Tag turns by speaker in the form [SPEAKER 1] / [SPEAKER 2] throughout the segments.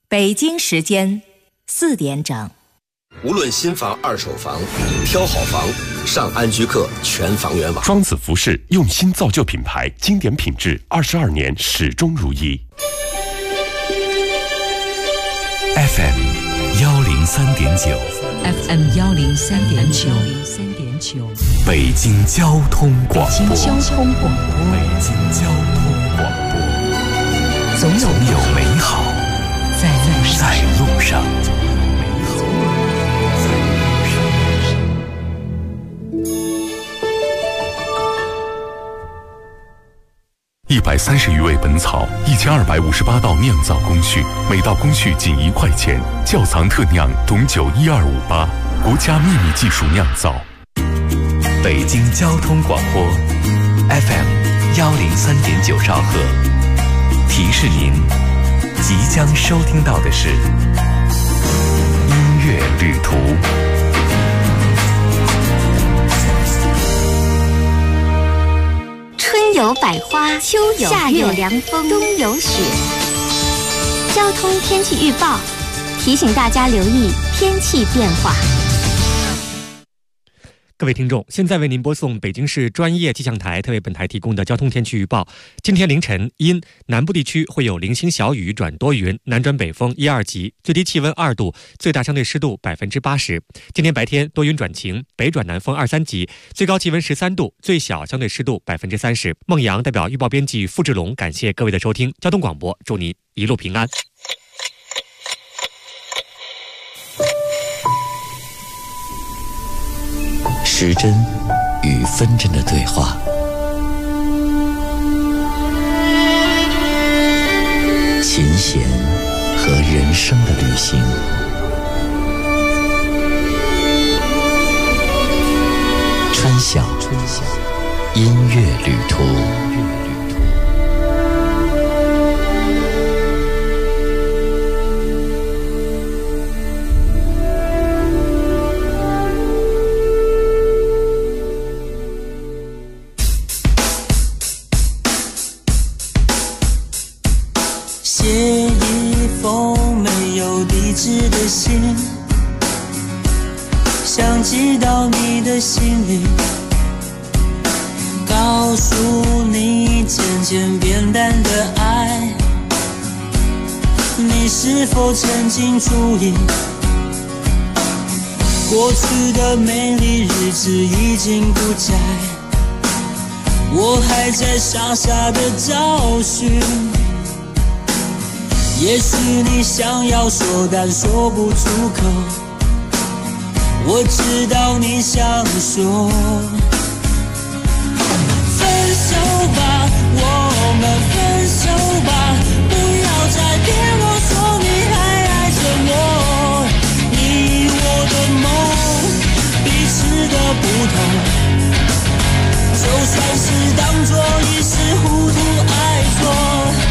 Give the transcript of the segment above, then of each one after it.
[SPEAKER 1] 北京时间4点整。
[SPEAKER 2] 无论新房、二手房，挑好房，上安居客全房源网。
[SPEAKER 3] 双子服饰用心造就品牌，经典品质，22年始终如一。
[SPEAKER 4] FM 103.9
[SPEAKER 5] FM 103.9
[SPEAKER 4] 北京交通广播。
[SPEAKER 5] 北京交通广播。
[SPEAKER 4] 北京交通广播。总有美好在路上。130余味本草，1258道酿造工序，每道工序仅1块钱。窖藏特酿董酒12588，国家秘密技术酿造。北京交通广播 FM 103.9兆赫，提示您即将收听到的是音乐旅途。
[SPEAKER 6] 春有百花，秋有夏有凉风，冬有雪。交通天气预报提醒大家留意天气变化。
[SPEAKER 7] 各位听众，现在为您播送北京市专业气象台特为本台提供的交通天气预报。今天凌晨阴，南部地区会有零星小雨转多云，南转北风1、2级，最低气温2度，最大相对湿度80%。今天白天多云转晴，北转南风2、3级，最高气温13度，最小相对湿度30%。孟阳代表预报编辑付志龙，感谢各位的收听。交通广播，祝您一路平安。
[SPEAKER 4] 时针与分针的对话，琴弦和人生的旅行，春晓音乐旅途。
[SPEAKER 8] 心想寄到你的心里，告诉你渐渐变淡的爱，你是否曾经注意，过去的美丽日子已经不在，我还在傻傻的找寻，也许你想要说但说不出口，我知道你想说分手吧，我们分手吧，不要再骗我说你还爱着我，你我的梦彼此的不同，就算是当作一时糊涂爱错，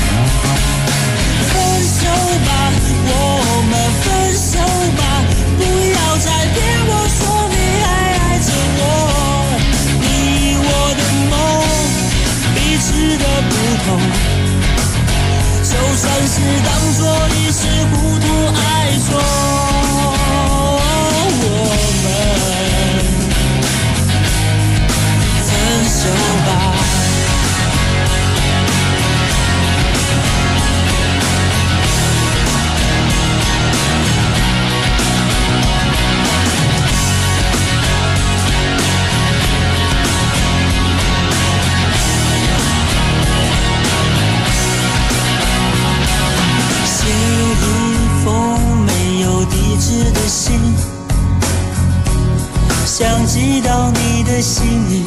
[SPEAKER 8] 分手吧，我们分手吧，不要再骗我说你还爱着我，你我的梦彼此的不同，就算是当作一时糊涂爱错，我们分手吧。想寄到你的心里，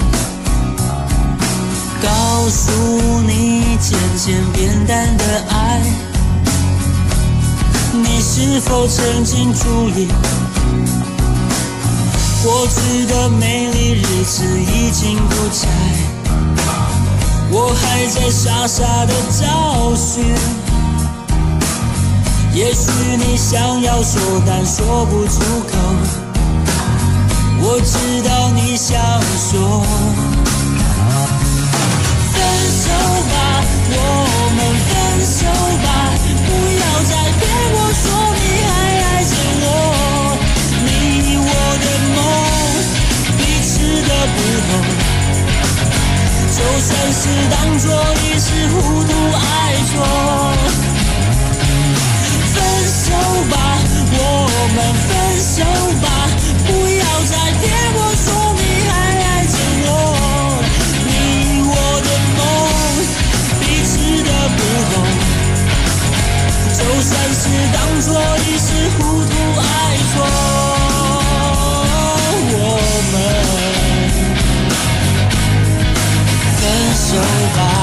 [SPEAKER 8] 告诉你渐渐变淡的爱，你是否曾经注意，过去的美丽日子已经不在，我还在傻傻的找寻，也许你想要说但说不出口，我知道你想说分手吧，我们分手吧，不要再骗就算是当作一时糊涂爱错。分手吧，我们分手吧，不要再骗我说你还爱着我。你我的梦，彼此的不同，就算是当作一时糊涂爱错。我们分手吧。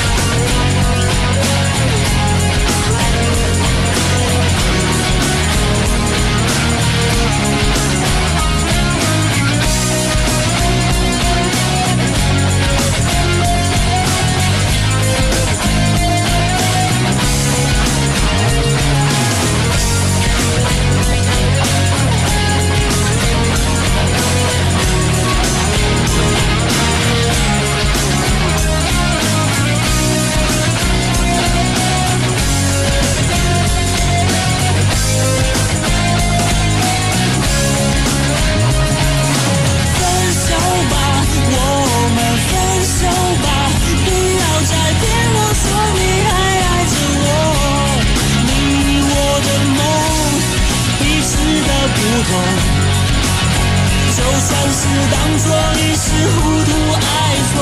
[SPEAKER 8] 就算是当作一时糊涂爱错。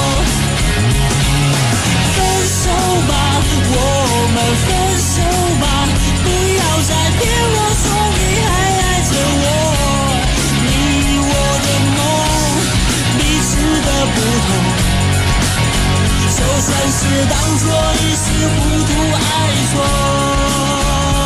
[SPEAKER 8] 分手吧，我们分手吧，不要再骗我说你还爱着我。你我的梦，彼此的不同，就算是当作一时糊涂爱错。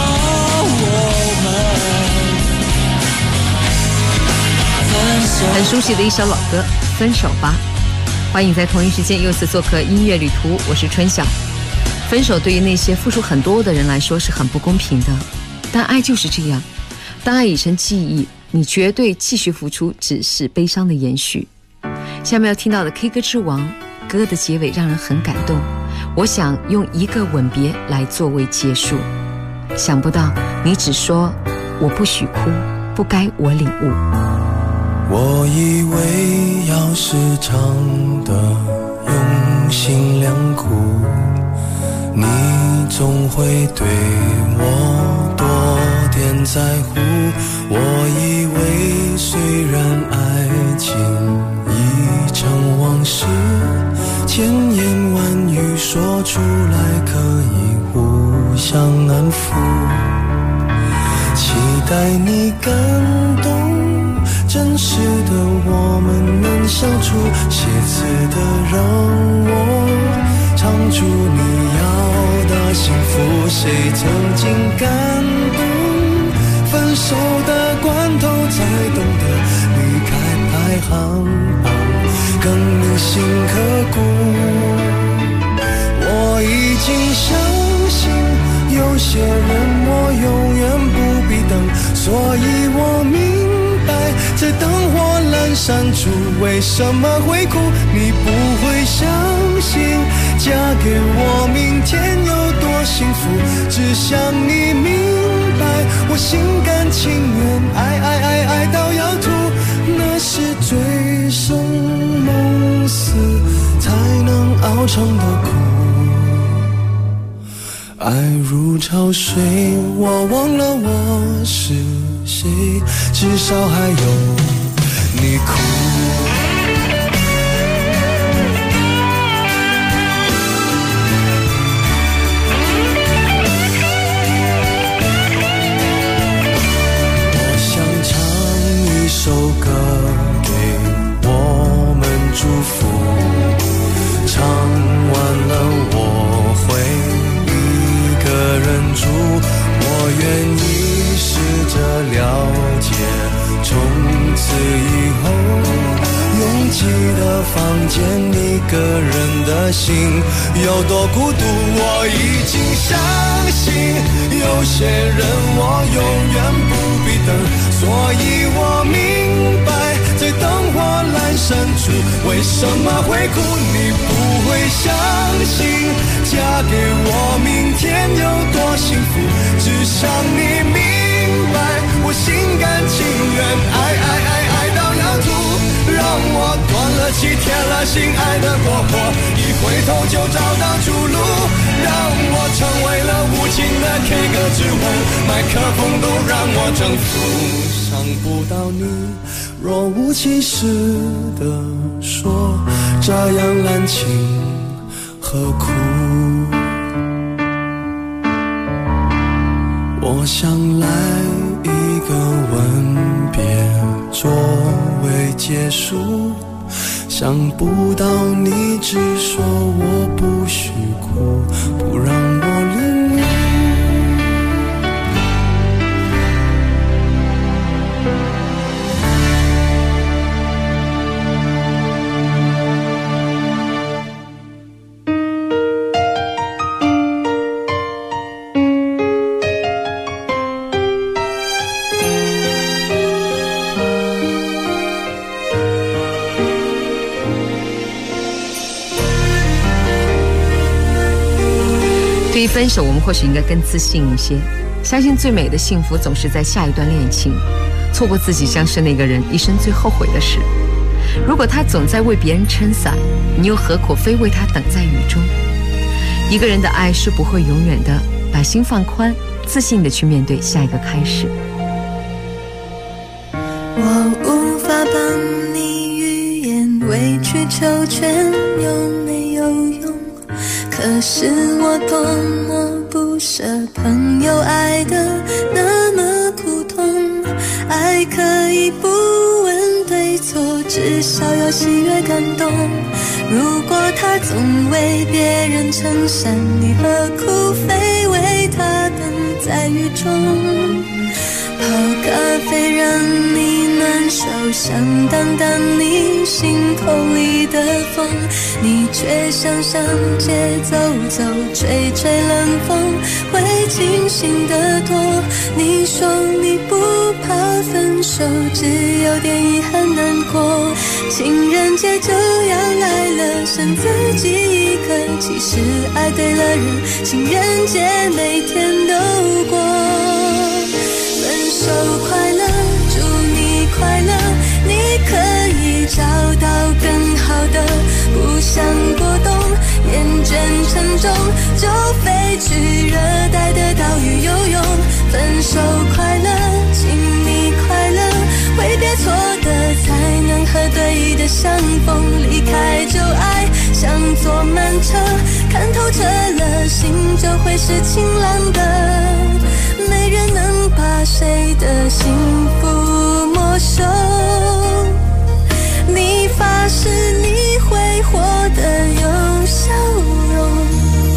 [SPEAKER 5] 很熟悉的一首老歌《分手吧》，欢迎在同一时间又次做客音乐旅途，我是春晓。分手对于那些付出很多的人来说是很不公平的，但爱就是这样，当爱已成记忆，你绝对继续付出只是悲伤的延续。下面要听到的 K 歌之王，歌的结尾让人很感动，我想用一个吻别来作为结束。想不到你只说我不许哭，不该我领悟。
[SPEAKER 9] 我以为要时常的用心良苦，你总会对我多点在乎。我以为虽然爱情已成往事，千言万语说出来可以互相安抚，期待你感动，真实的我们能相处，写词的让我唱出你要的幸福。谁曾经感动，分手的关头才懂得离开排行榜更铭心刻骨。我已经相信有些人我永远不必等，所以我明白在灯火阑珊处为什么会哭。你不会相信嫁给我明天有多幸福，只想你明白我心甘情愿爱到要吐，那是醉生梦死才能熬成的苦。爱如潮水，我忘了我是谁，至少还有你哭。我想唱一首歌给我们祝福，唱完了我会一个人住，我愿意试着了解，从此以后拥挤的房间一个人的心有多孤独。我已经相信有些人我永远不必等，所以我明白在灯火阑珊处为什么会哭。你不会相信嫁给我明天有多幸福，只想你明白我心甘情愿爱到要吐。 让我断了气，铁了心爱的过火，一回头就找到出路，让我成为了无情的 K 歌之王，麦克风都让我征服，伤不到你，若无其事地说，这样滥情何苦？我想来一个吻别作为结束，想不到你只说我不许哭，不让我领悟。
[SPEAKER 5] 对于分手，我们或许应该更自信一些，相信最美的幸福总是在下一段恋情。错过自己将是那个人一生最后悔的事。如果他总在为别人撑伞，你又何苦非为他等在雨中？一个人的爱是不会永远的，把心放宽，自信的去面对下一个开始。
[SPEAKER 10] 我无法帮你预言，委曲求全有没有用？可是我多么不舍朋友爱的那么苦痛，爱可以不问对错，至少有喜悦感动。如果他总为别人撑伞，你何苦非为他等在雨中？泡咖啡让你暖手，想挡挡你心口里的风，你却想上街走走，吹吹冷风，会清醒得多。你说你不怕分手，只有点遗憾难过。情人节就要来了，剩自己一个，其实爱对了人，情人节每天都过。分手快乐，祝你快乐，你可以找到更好的，不想过冬，厌倦沉重，就飞去热带的岛屿游泳。分手快乐，请你快乐，挥别错的才能和对的相逢，离开旧爱像坐慢车，看透彻了心就会是晴朗的，没人能把谁的幸福没收。你发誓你会活得有笑容。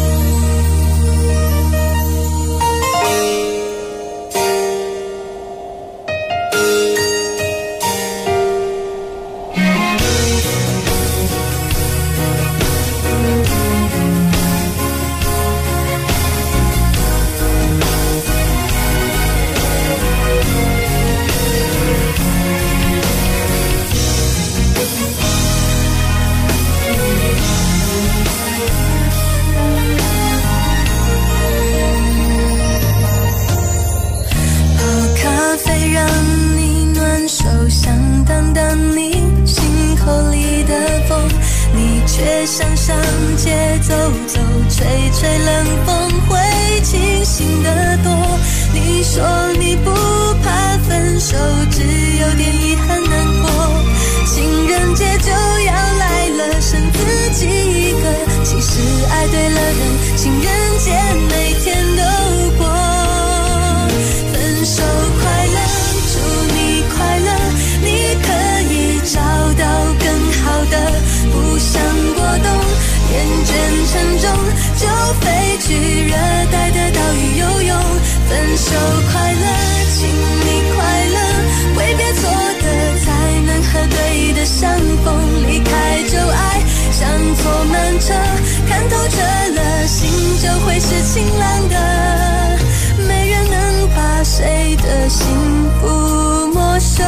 [SPEAKER 10] 却想上街走走，吹吹冷风，会清醒得多。你说你不怕分手，只有点遗憾难过。情人节就要来了，剩自己一个，其实爱对了人，情人节每天都过。分手快乐，祝你快乐，你可以找到更好的，不想过冬，厌倦沉重，就飞去热带的岛屿游泳。分手快乐，请你快乐，挥别错的才能和对的相逢，离开旧爱像坐慢车，看透彻了心就会是晴朗的，没人能把谁的幸福没收。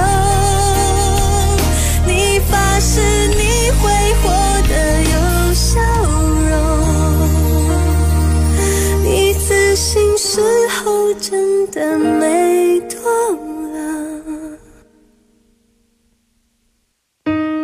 [SPEAKER 10] 你发誓你会活得有笑容，你自信时候真的美多了。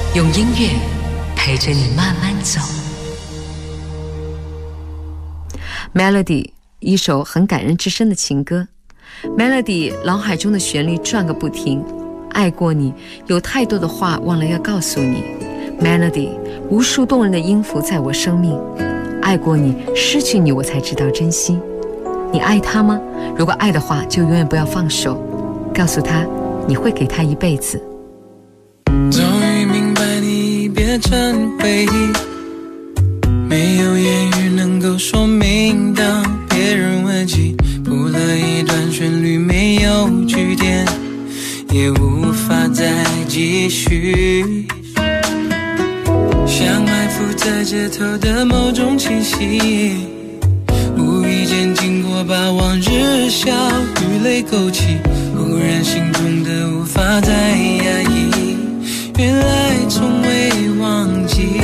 [SPEAKER 5] 用音乐陪着你慢慢走。Melody， 一首很感人至深的情歌。Melody， 脑海中的旋律转个不停。爱过你，有太多的话忘了要告诉你。Melody， 无数动人的音符在我生命。爱过你，失去你，我才知道珍惜。你爱他吗？如果爱的话，就永远不要放手。告诉他，你会给他一辈子。
[SPEAKER 9] 终于明白你变成回忆，没有言语能够说明。当别人问起，谱了一段旋律，没有句点，也无法再继续。像埋伏在街头的某种气息，无意间经过，把往日笑与泪勾起，忽然心痛的无法再压抑，原来从未忘记。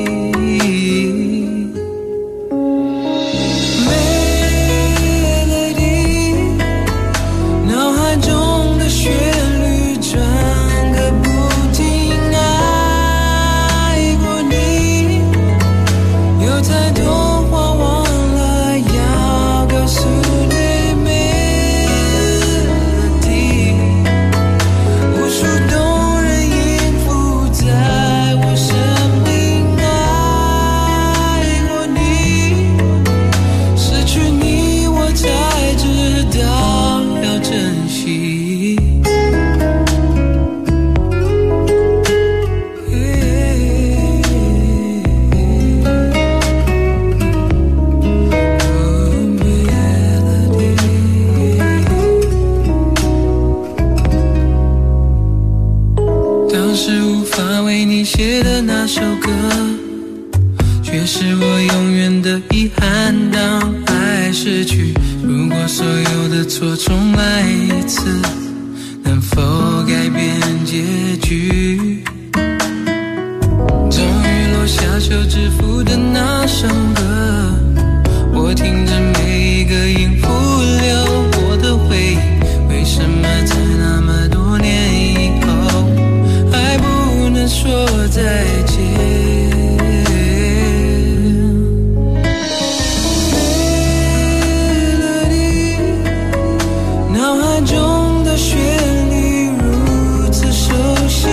[SPEAKER 9] 写的那首歌，却是我永远的遗憾。当爱逝去，如果所有的错重来一次，能否改变结局？终于落下休止符的那首歌，我听着每一个音符流过的回忆，为什么在那么多年以后还不能说再见？脑海中的旋律如此熟悉，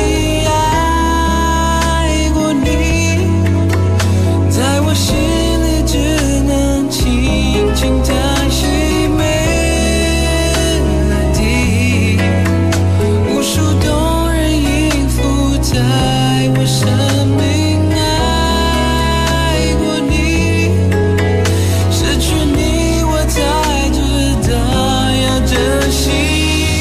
[SPEAKER 9] 爱过你，在我心里只能轻轻叹息。melody， 无数动人音符在我生命，爱过你，失去你我才知道要珍惜。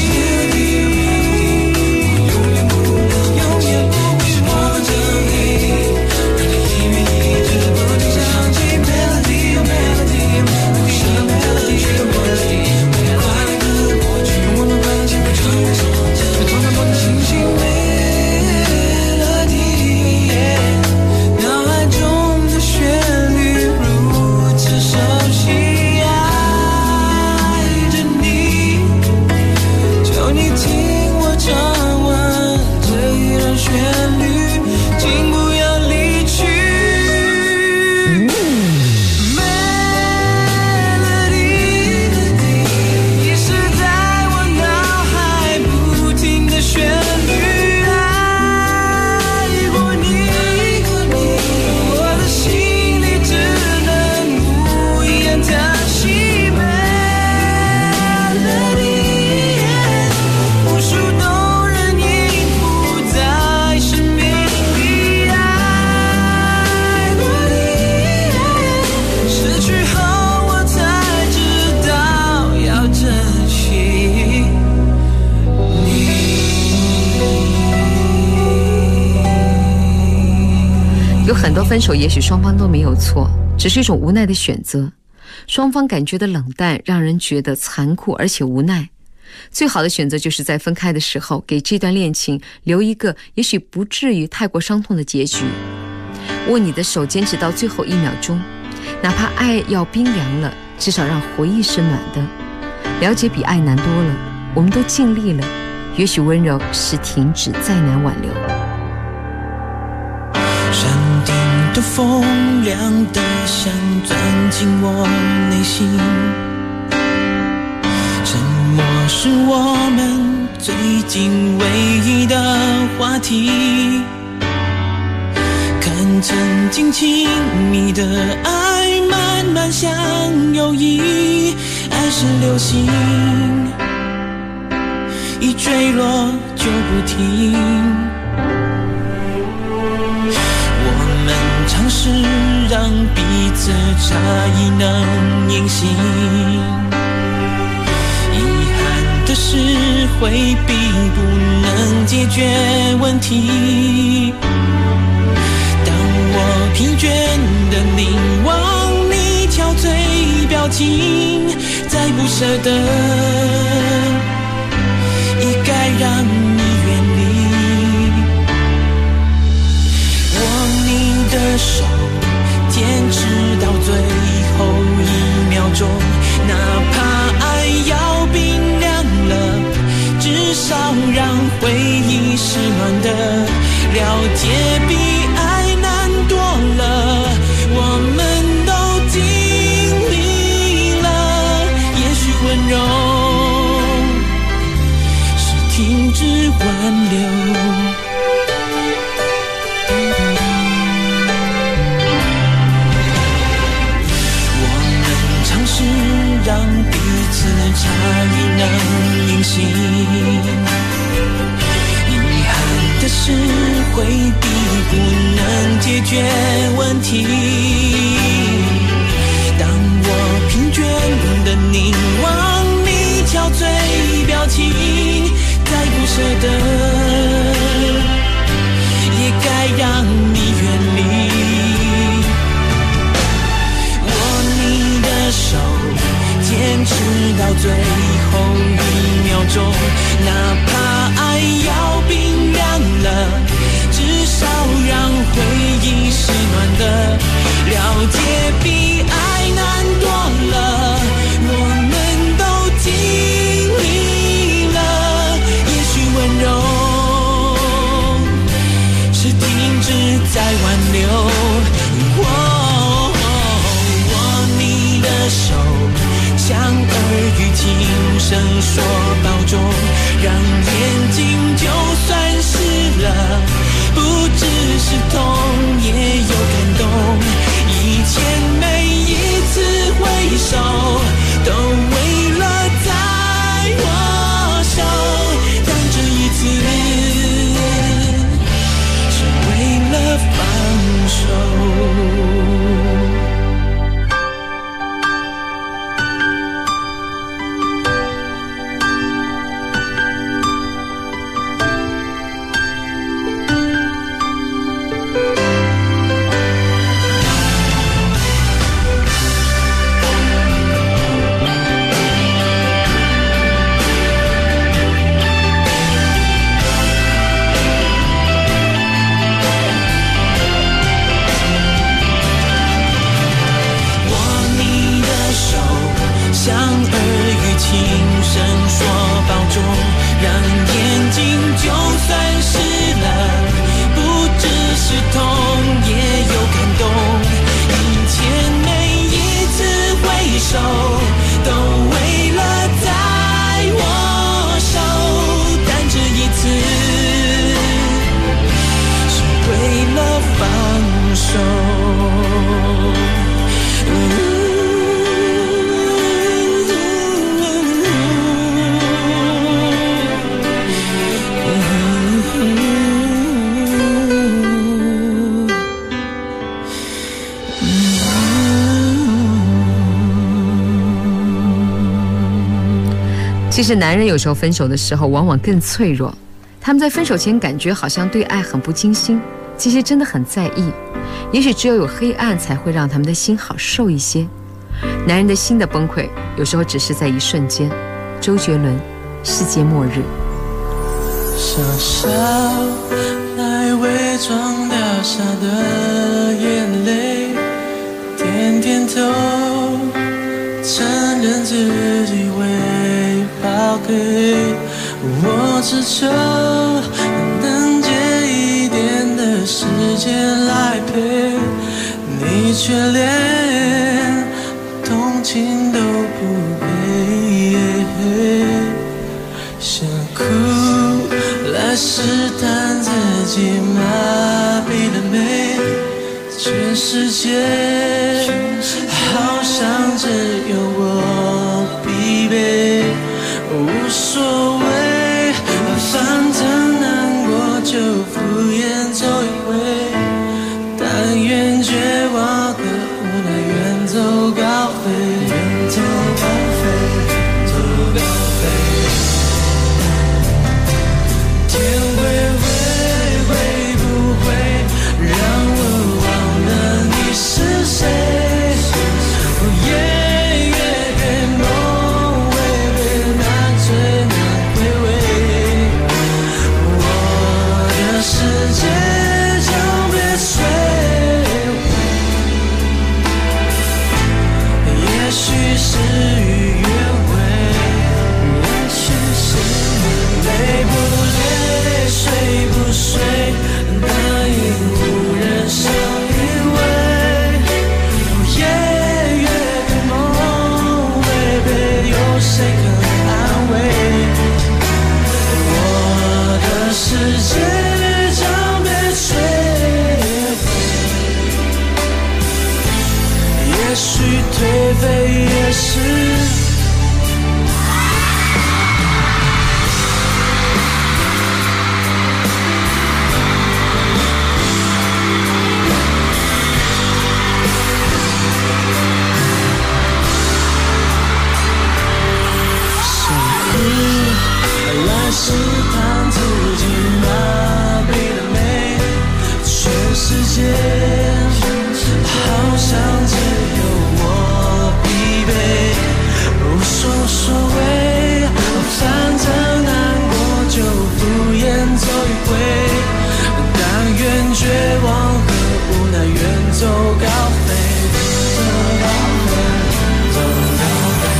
[SPEAKER 5] 有很多分手，也许双方都没有错，只是一种无奈的选择。双方感觉的冷淡，让人觉得残酷而且无奈。最好的选择就是在分开的时候，给这段恋情留一个也许不至于太过伤痛的结局。握你的手，坚持到最后1秒钟，哪怕爱要冰凉了，至少让回忆是暖的。了解比爱难多了，我们都尽力了，也许温柔是停止，再难挽留。
[SPEAKER 8] 的风凉得想钻进我内心，沉默是我们最近唯一的话题。看曾经亲密的爱慢慢像友谊，爱是流星，一坠落就不停。我们尝试让彼此差异能隐形，遗憾的是回避不能解决问题。当我疲倦的凝望你憔悴表情，再不舍得也该让你远离。握你的手，坚持到最后一秒钟，哪怕爱要冰凉了，至少让回忆是暖的。了解比爱难多了，我们都经历了，也许温柔是停止挽留。让彼此差异能隐形，遗憾的是回避不能解决问题。当我疲倦的凝望你憔悴表情，再不舍得也该让你远离。手坚持到最后一秒钟，哪怕爱要冰凉了，至少让回忆是暖的。了解比爱难多了，我们都经历了，也许温柔是停止在挽留。手像耳语轻声说保重，让眼睛就算湿了，不只是痛也有感动。以前每一次挥手都为了在我手，但这一次是为了放手。像耳语轻声说保重，让眼睛就算湿了，不只是痛也有感动。以前每一次挥手都为了在我手，但这一次是为了放手。
[SPEAKER 5] 其实男人有时候分手的时候往往更脆弱，他们在分手前感觉好像对爱很不精心，其实真的很在意。也许只有黑暗才会让他们的心好受一些。男人的心的崩溃有时候只是在一瞬间。周杰伦，世界末日。
[SPEAKER 8] 傻笑来伪装掉下的眼泪，点点头承认自己会抛给我，只求能借一点的时间来陪
[SPEAKER 9] 却连同情都不配，想哭来试探自己麻痹的美，全世界好像只有我疲惫，无所谓，反正难过就敷衍走一回，但愿绝望和无奈远走高飞，远走高飞，走高飞。天会不会让我忘了你是谁？夜越黑，梦会被难追难回味，我的世界将被摧毁。也许事与愿违，也许是累不累，睡不睡，答应无人相依偎。夜越黑，梦会被有谁肯安慰？我的世界将被摧毁，也许颓废也是。来试探自己麻痹的美，全世界好像只有我疲惫，无所谓，反正难过就敷衍走一回，但愿绝望和无奈远走高飞，走高飞，走高飞。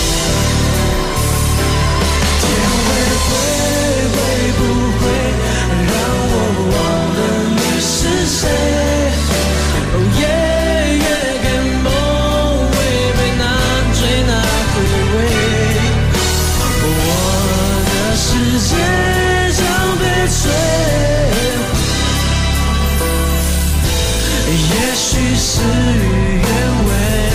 [SPEAKER 9] 会不会让我忘了你是谁？夜越黑，梦会被难追难回味，我的世界将被摧毁，也许事与愿违。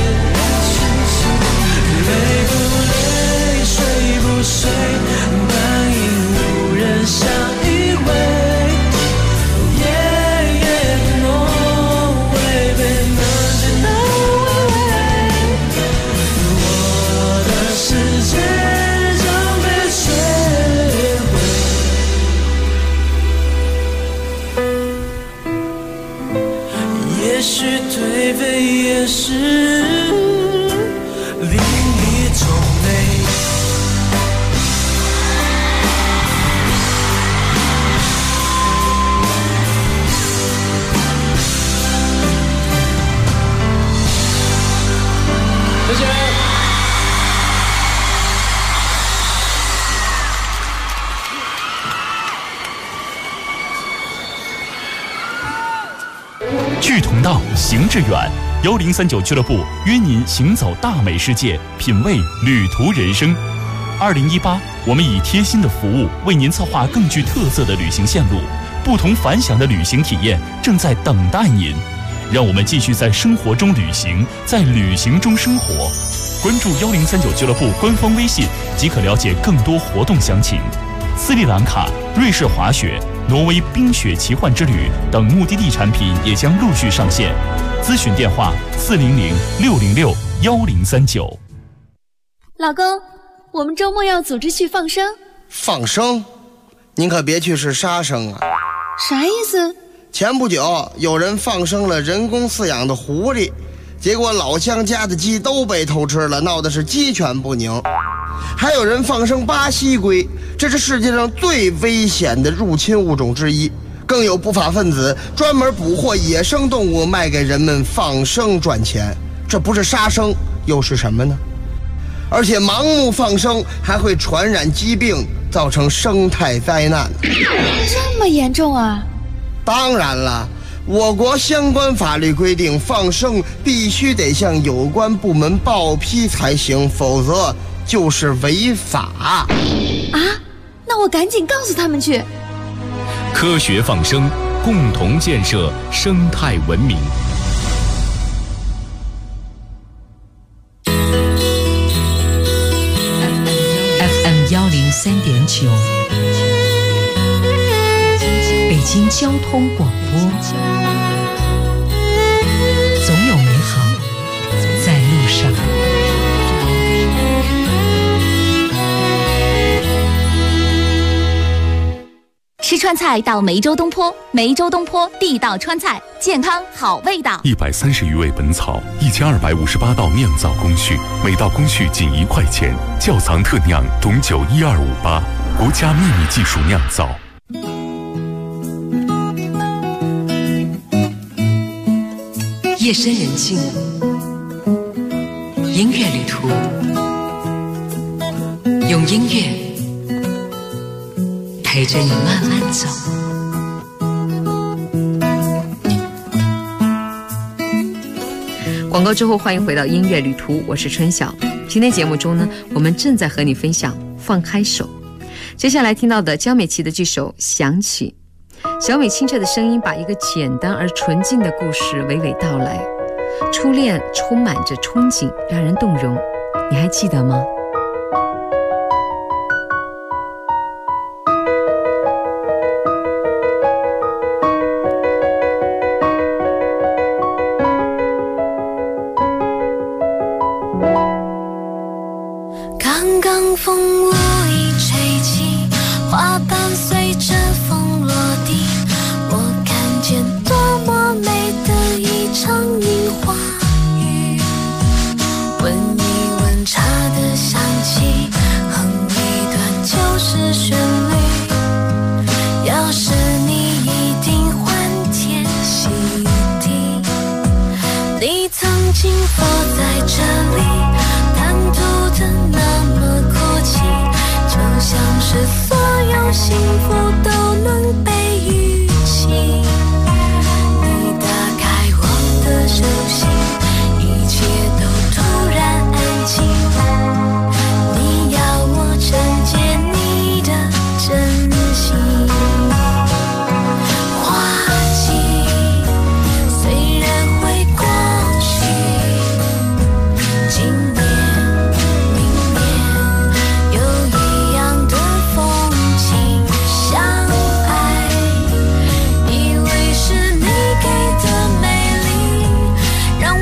[SPEAKER 9] 累不累，睡不睡，但因无人相依偎。夜越黑，梦会被难追难回味，我的世界将被摧毁，也许颓废也是另一种美。谢谢。
[SPEAKER 4] 志同道，行志远。1039俱乐部约您行走大美世界，品味旅途人生。2018，我们以贴心的服务为您策划更具特色的旅行线路，不同凡响的旅行体验正在等待您。让我们继续在生活中旅行，在旅行中生活。关注1039俱乐部官方微信即可了解更多活动详情。斯里兰卡、瑞士滑雪、挪威冰雪奇幻之旅等目的地产品也将陆续上线。咨询电话400-606-1039。
[SPEAKER 11] 老公，我们周末要组织去放生。
[SPEAKER 12] 放生？您可别去是杀生啊！
[SPEAKER 11] 啥意思？
[SPEAKER 12] 前不久有人放生了人工饲养的狐狸，结果老乡家的鸡都被偷吃了，闹的是鸡犬不宁。还有人放生巴西龟，这是世界上最危险的入侵物种之一。更有不法分子专门捕获野生动物卖给人们放生赚钱，这不是杀生又是什么呢？而且盲目放生还会传染疾病，造成生态灾难。
[SPEAKER 11] 这么严重啊？
[SPEAKER 12] 当然了， 我国相关法律规定，放生必须得向有关部门报批才行，否则就是违法。
[SPEAKER 11] 啊，那我赶紧告诉他们去。
[SPEAKER 4] 科学放生，共同建设生态文明。
[SPEAKER 5] FM103.9，北京交通广播，总有美好在路上。
[SPEAKER 1] 吃川菜到梅州东坡，梅州东坡地道川菜，健康好味道。
[SPEAKER 4] 130余味本草，1258道酿造工序，每道工序仅1块钱，窖藏特酿董酒12588，国家秘密技术酿造。
[SPEAKER 5] 夜深人静，音乐旅途，用音乐陪着你慢慢走。广告之后，欢迎回到音乐旅途，我是春晓。今天节目中呢，我们正在和你分享放开手。接下来听到的江美琪的这首《想起》，小美清澈的声音把一个简单而纯净的故事娓娓道来。初恋充满着憧憬，让人动容，你还记得吗？
[SPEAKER 10] 刚刚风无意吹起，花瓣随着风落地，我看见多么美的一场樱花雨。闻一闻茶的香气，哼一段旧时旋律，要是你一定欢天喜地。你曾经坐在这里，单独的那么哭泣，就像是所有幸福都能被预期。你打开我的手心，一切都突然安静。你要我承接你的真心。花季虽然会过去，今年明年有一样的风景。相爱以为是你给的美丽，让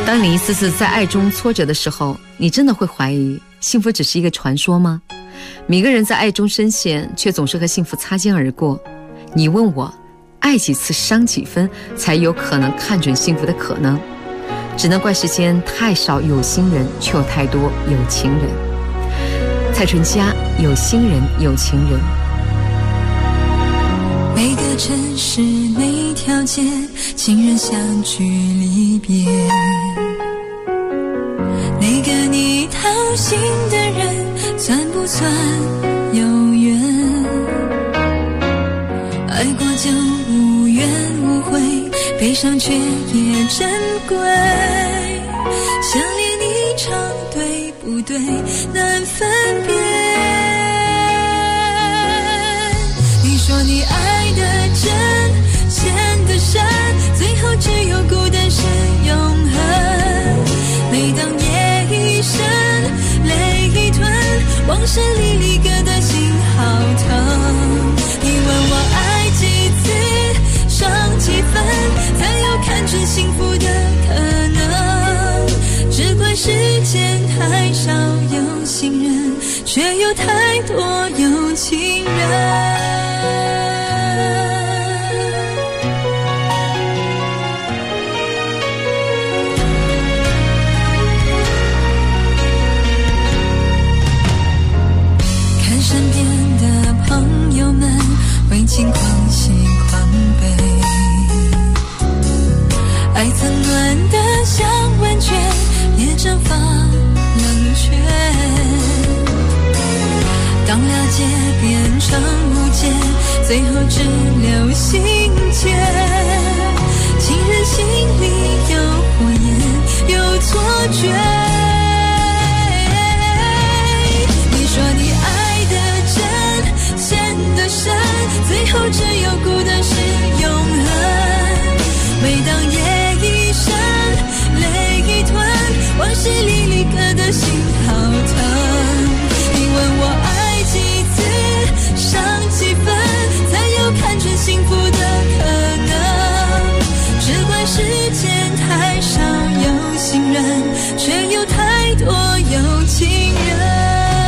[SPEAKER 5] 当你一次次在爱中挫折的时候，你真的会怀疑幸福只是一个传说吗？每个人在爱中深陷，却总是和幸福擦肩而过。你问我，爱几次伤几分才有可能看准幸福的可能？只能怪世间太少有心人，却有太多有情人。蔡淳佳，有心人有情人。
[SPEAKER 10] 每个城市每条街，情人相聚离别，那个你掏心的人算不算有缘？爱过就无怨无悔，悲伤却也珍贵，想念一场对不对难分辨。你说你爱的真，陷得深，最后只有孤单是永恒。每当夜已深，泪已吞，往事历历疙瘩心好疼。你问我爱几次伤几分才有看准幸福的可能？只怪世间太少有心人，却有太多有情人。身边的朋友们为情狂喜狂悲，爱曾暖得像温泉，也蒸发冷却。当了解变成无解，最后只留心结。情人心里有火焰，有错觉。你说你爱陷得深，最后只有孤单是永恒。每当夜已深，泪已吞，往事历历疙瘩心好疼。你问我爱几次伤几分才有看准幸福的可能？只怪世间太少有心人，却有太多有情人。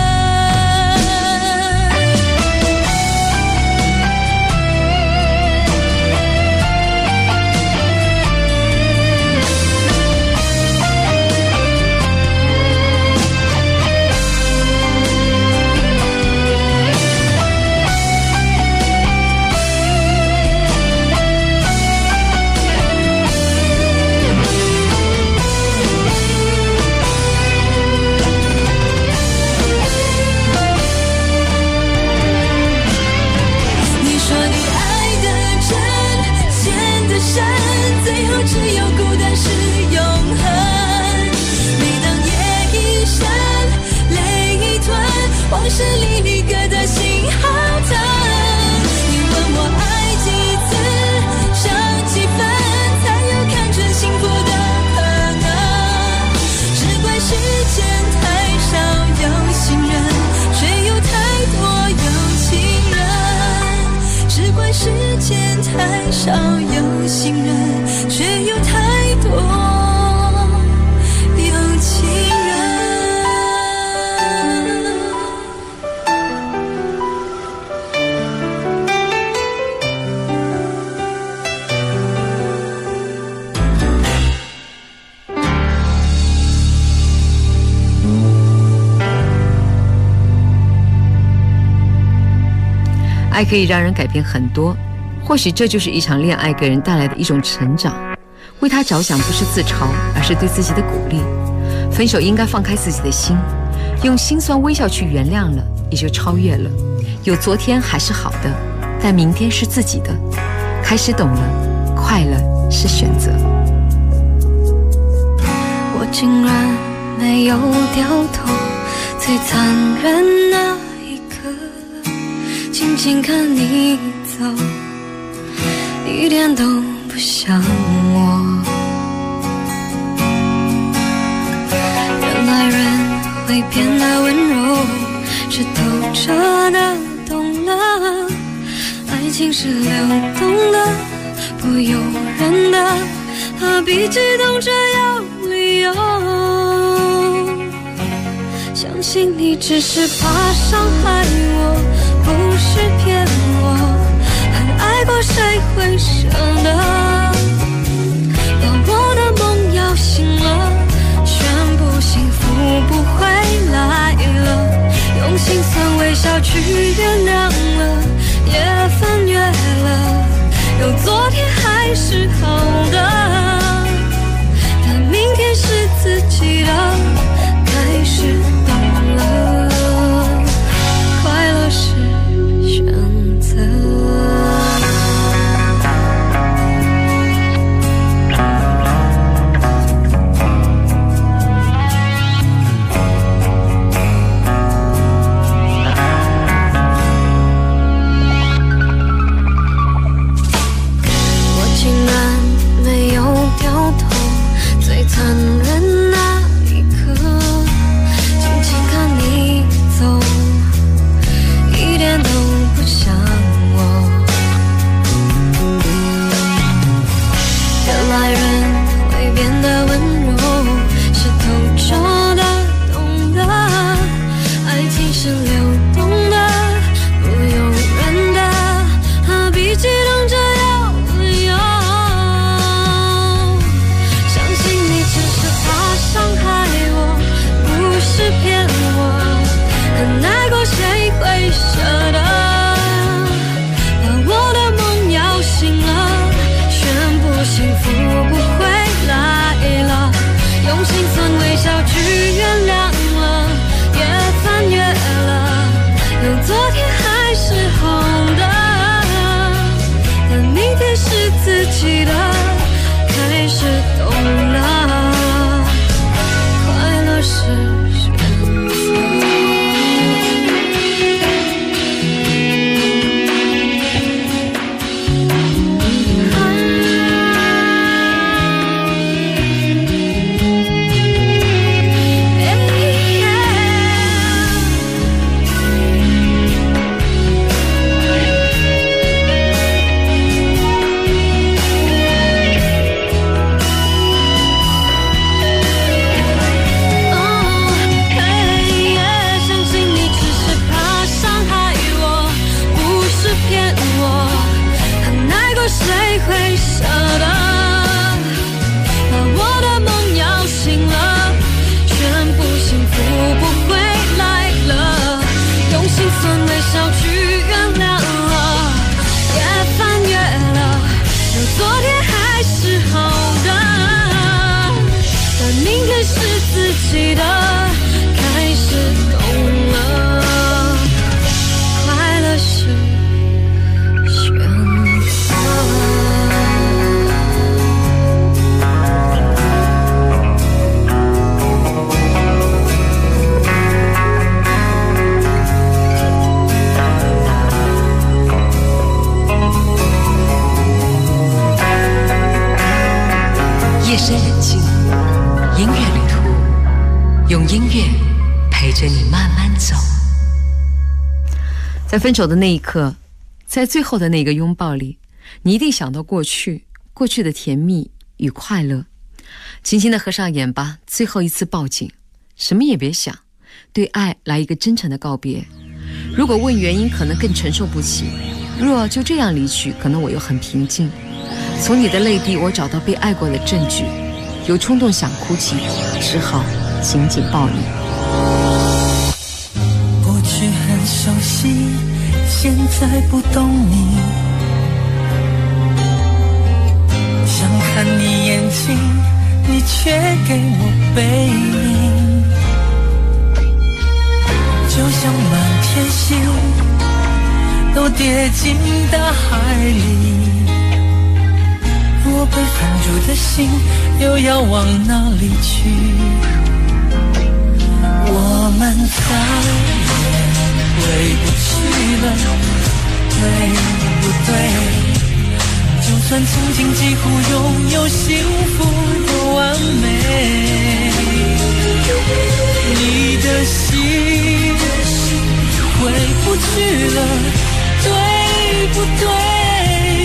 [SPEAKER 10] 太少有心人，却有太多有情人。
[SPEAKER 5] 爱可以让人改变很多，或许这就是一场恋爱给人带来的一种成长。为他着想不是自嘲，而是对自己的鼓励。分手应该放开自己的心，用心酸微笑去原谅了，也就超越了。有昨天还是好的，但明天是自己的。开始懂了，快乐是选择。
[SPEAKER 10] 我竟然没有掉头，最残忍那一刻，静静看你走，一点都不像我。原来人会变得温柔，是透彻的懂了，爱情是流动的，不由人的，何必激动着要理相信你只是怕伤害我，不是骗我，很爱过谁会舍得把我的梦摇醒了，全部幸福不回来了，用心酸微笑去原谅了，也翻越了，有昨天还是好的，但明天是自己的，开始懂了，快乐是选择。我竟然没有掉头，最残忍那一刻，静静看你走，一点都不像我。原来人会变得温柔，是透彻的，懂得爱情是流动的，不由人的，比激动着有理由。相信你只是怕伤害我，不是骗我，很爱过谁会舍得把我的梦摇醒了，全部幸福不回来了，用心酸微笑去原谅了，也翻越了，有昨天还是好的，但明天是自己的，开始懂了，快乐是选择。相信你只是怕伤害我，不是骗我，很爱过谁会舍得把我的梦摇醒了，全部幸福不回来了，用心酸微笑去原谅了，也翻越了，有昨天还是好的，但明天是自己的，开始懂了，快乐是选择。
[SPEAKER 5] 夜深人静，音乐旅途，用音乐陪着你慢慢走。在分手的那一刻，在最后的那个拥抱里，你一定想到过去，过去的甜蜜与快乐。轻轻地合上眼吧，最后一次抱紧，什么也别想，对爱来一个真诚的告别。如果问原因，可能更承受不起；若就这样离去，可能我又很平静。从你的泪滴，我找到被爱过的证据，有冲动想哭泣，只好紧紧抱你。
[SPEAKER 8] 过去很熟悉，现在不懂你，想看你眼睛，你却给我背影，就像满天星都跌进大海里，我被放逐的心又要往哪里去？我们再也回不去了，对不对？就算曾经几乎拥有幸福的完美，你的心回不去了，对不对？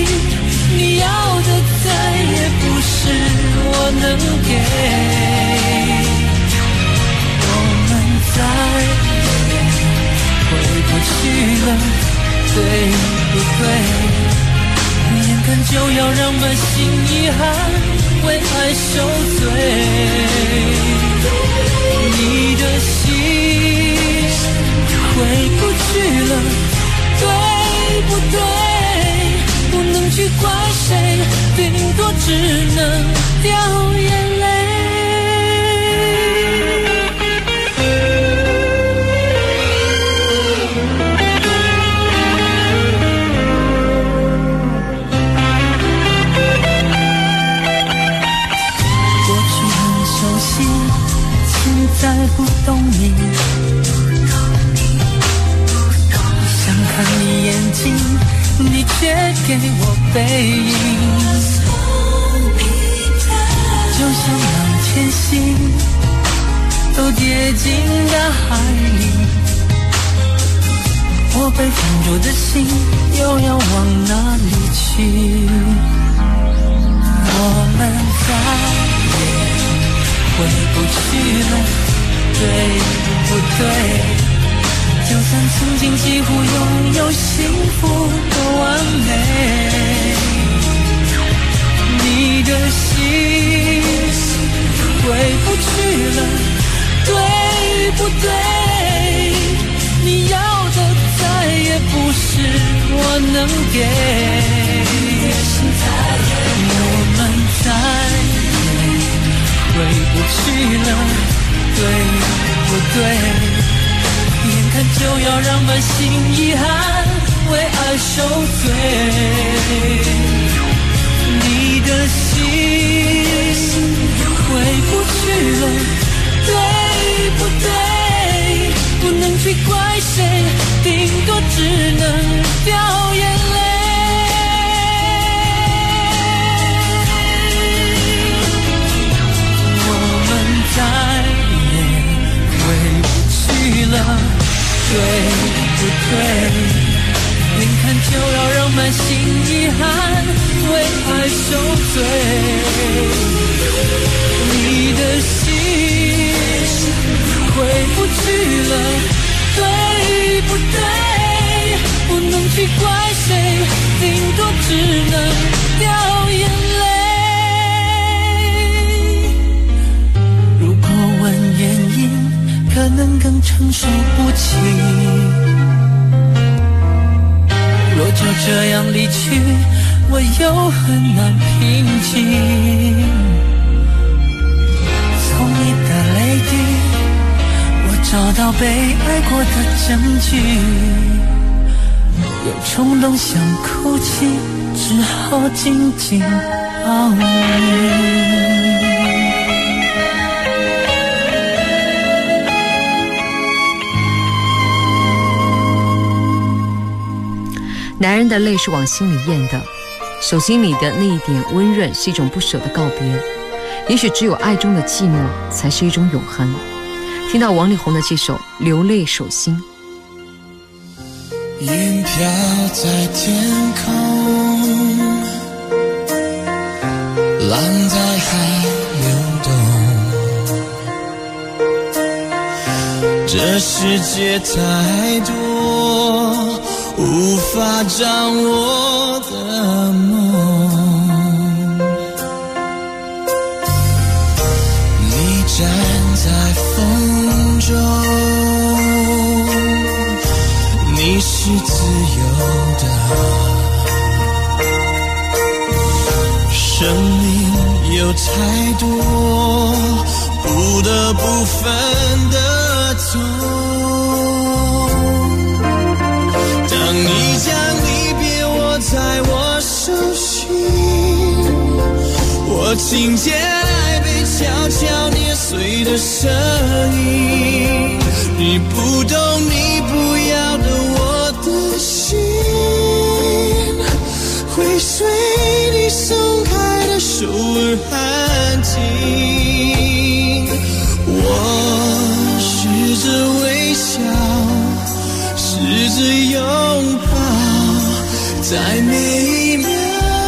[SPEAKER 8] 你要的再也不是我能给。 遗憾，为爱受罪。你的心回不去了，对不对？不能去怪谁，顶多只能掉眼泪。再不懂你，想看你眼睛，你却给我背影，就像让天星都跌进大海里，我被放逐的心又要往哪里去？我们再也回不去了，对不对？就算曾经几乎拥有幸福的完美，你的心回不去了，对不对？你要的再也不是我能给，我们再也回不去了，对不对？眼看就要让满心遗憾为爱受罪，你的心回不去了，对不对？不能去怪谁，顶多只能掉眼泪。我们再回不去了，对不对？眼看就要让满心遗憾为爱受罪，你的心回不去了，对不对？不能去怪谁，顶多只能掉眼泪。如果问原因，可能更承受不起，若就这样离去，我又很难平静。从你的泪滴，我找到被爱过的证据，有冲动想哭泣，只好紧紧抱你。
[SPEAKER 5] 男人的泪是往心里咽的，手心里的那一点温润是一种不舍的告别，也许只有爱中的寂寞才是一种永恒。听到王力宏的这首《流泪手心》，
[SPEAKER 9] 云飘在天空，浪在海流动，这世界太多无法掌握的梦，你站在风中，你是自由的，生命有太多不得不分的痛，当你将离别握在我手心，我听见爱被悄悄捏碎的声音，你不懂，你不要的我的心，会随你松开的手而安静。我试着微笑，试着拥抱，在每一秒，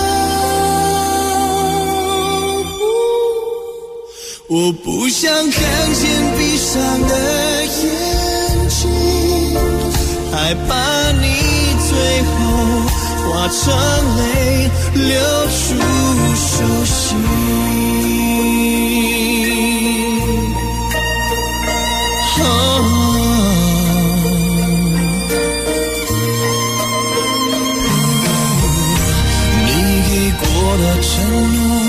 [SPEAKER 9] 我不想看见闭上的眼睛，害怕你最后
[SPEAKER 8] 化成泪流出手心。你给过的承诺，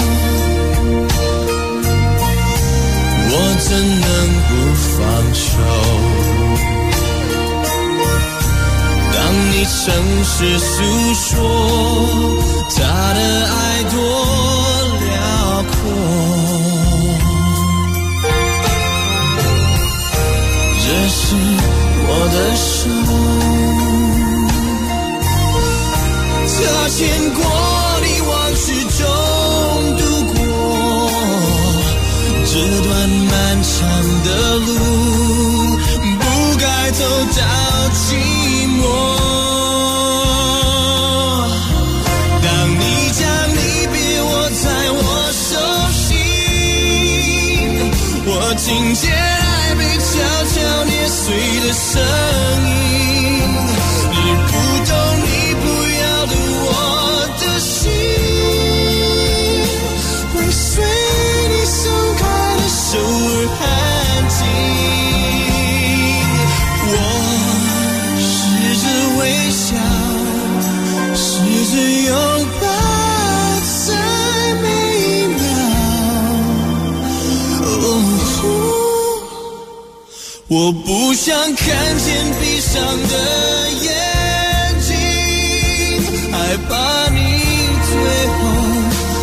[SPEAKER 8] 我怎能不放手？当你诚实诉说他的爱多辽阔，这是我的手，他牵过你往事中度过这段漫长的路，不该走到寂寞。当你将离别握在我手心，我听见爱被悄悄捏碎的声音。你不懂，你不要的我的心，会随你松开的手而安静。微笑，试着拥抱在每一秒。我不想看见闭上的眼睛，害怕你最后。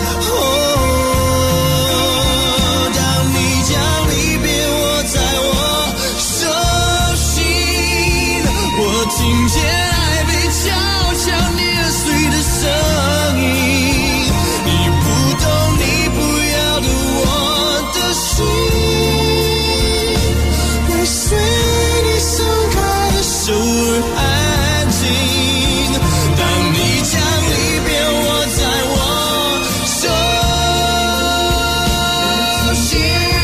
[SPEAKER 8] 当你将离别握在我手心，我听见悄悄捏碎的声音。你不懂，你不要的我的心，会随你松开的手而安静。当你将离别握在我手心，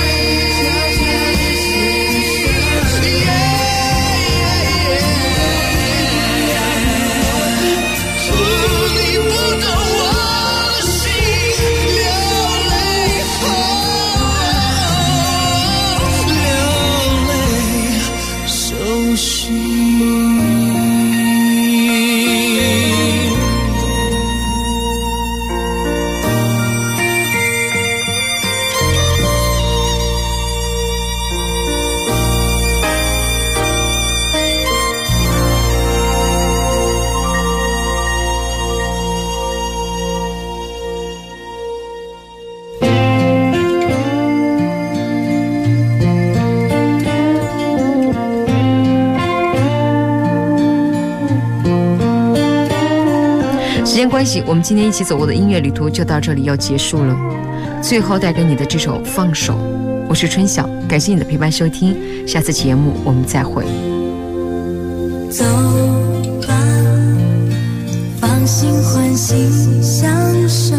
[SPEAKER 5] 时间关系，我们今天一起走过的音乐旅途就到这里要结束了。最后带给你的这首《放手》，我是春晓，感谢你的陪伴收听，下次节目我们再会。
[SPEAKER 10] 走吧，放心欢喜享受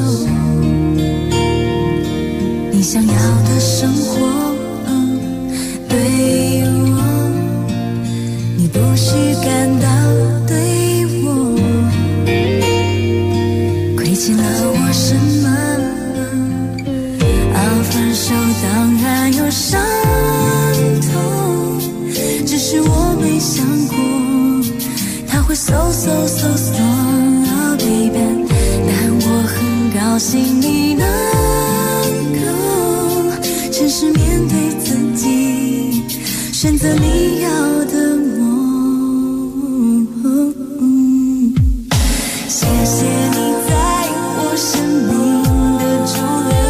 [SPEAKER 10] 你想要的生活，对我你不需感到对我亏欠了我什么。分手当然有伤痛，只是我没想过他会 so strong oh baby， 但我很高兴你能够诚实面对自己，选择你要的梦。谢谢你在我生命的驻留，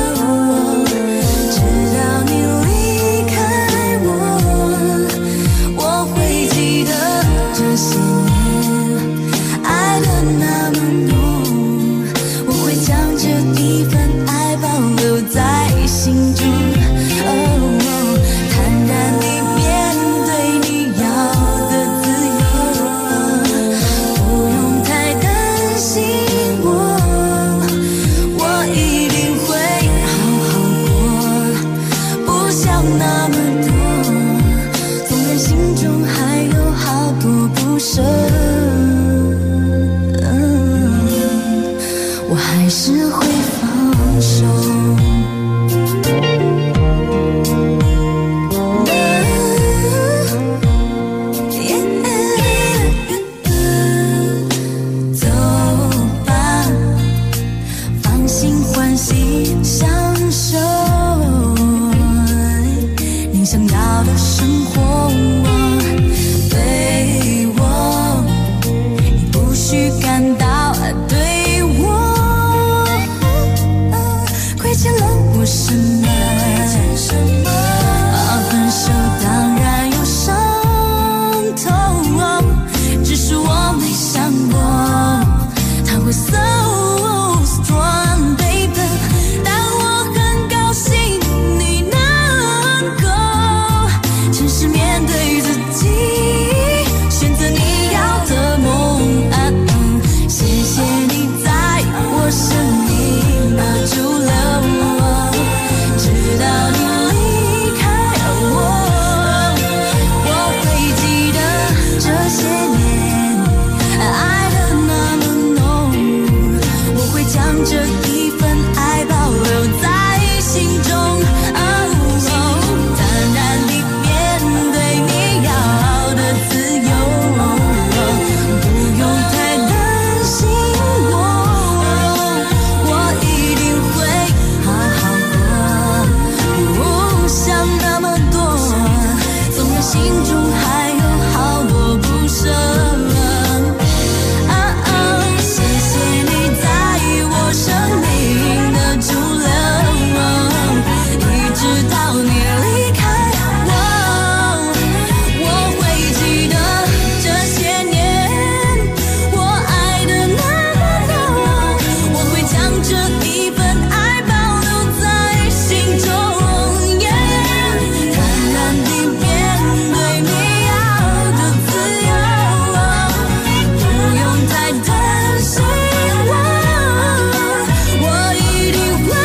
[SPEAKER 10] 心中还有好多不舍。 还是会放手。走吧，放心欢喜享受你想要的生活。对我，你不需感到对我亏欠了我什么？分手当然有伤痛，只是我没想过它会 so strong baby， 但我很高兴你能够诚实面对自己，选择你要的梦。谢谢你在我生命的驻留，直到你离开我，我会记得这些年爱的那么浓，我会将这一份爱保留在心中。坦然地面对你要的自由，不用太担心我一定会好好过，不想那么多，纵然心中还有好多不舍。谢谢你在我生命的驻留，一直到你离开我会记得这些年我爱的那么浓，我会将这一份爱保留在心中。坦然地面对你要的自由，不用太担心我一定会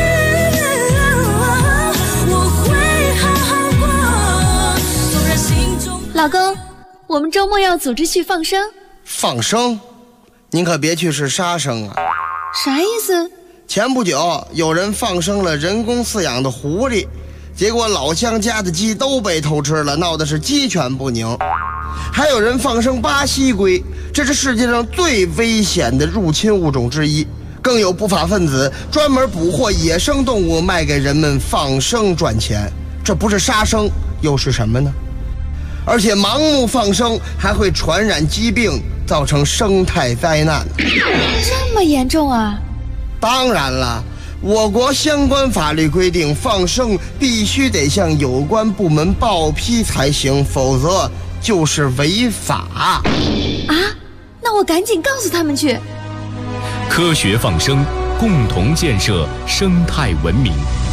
[SPEAKER 10] 好好过，纵然心中。
[SPEAKER 11] 老公，我们周末要组织去放生。
[SPEAKER 12] 放生？您可别去是杀生啊！
[SPEAKER 11] 啥意思？
[SPEAKER 12] 前不久有人放生了人工饲养的狐狸，结果老乡家的鸡都被偷吃了，闹得是鸡犬不宁。还有人放生巴西龟，这是世界上最危险的入侵物种之一。更有不法分子专门捕获野生动物卖给人们放生赚钱，这不是杀生又是什么呢？而且盲目放生还会传染疾病，造成生态灾难。
[SPEAKER 11] 这么严重啊？
[SPEAKER 12] 当然了，我国相关法律规定，放生必须得向有关部门报批才行，否则就是违法。
[SPEAKER 11] 啊？那我赶紧告诉他们去。
[SPEAKER 4] 科学放生，共同建设生态文明。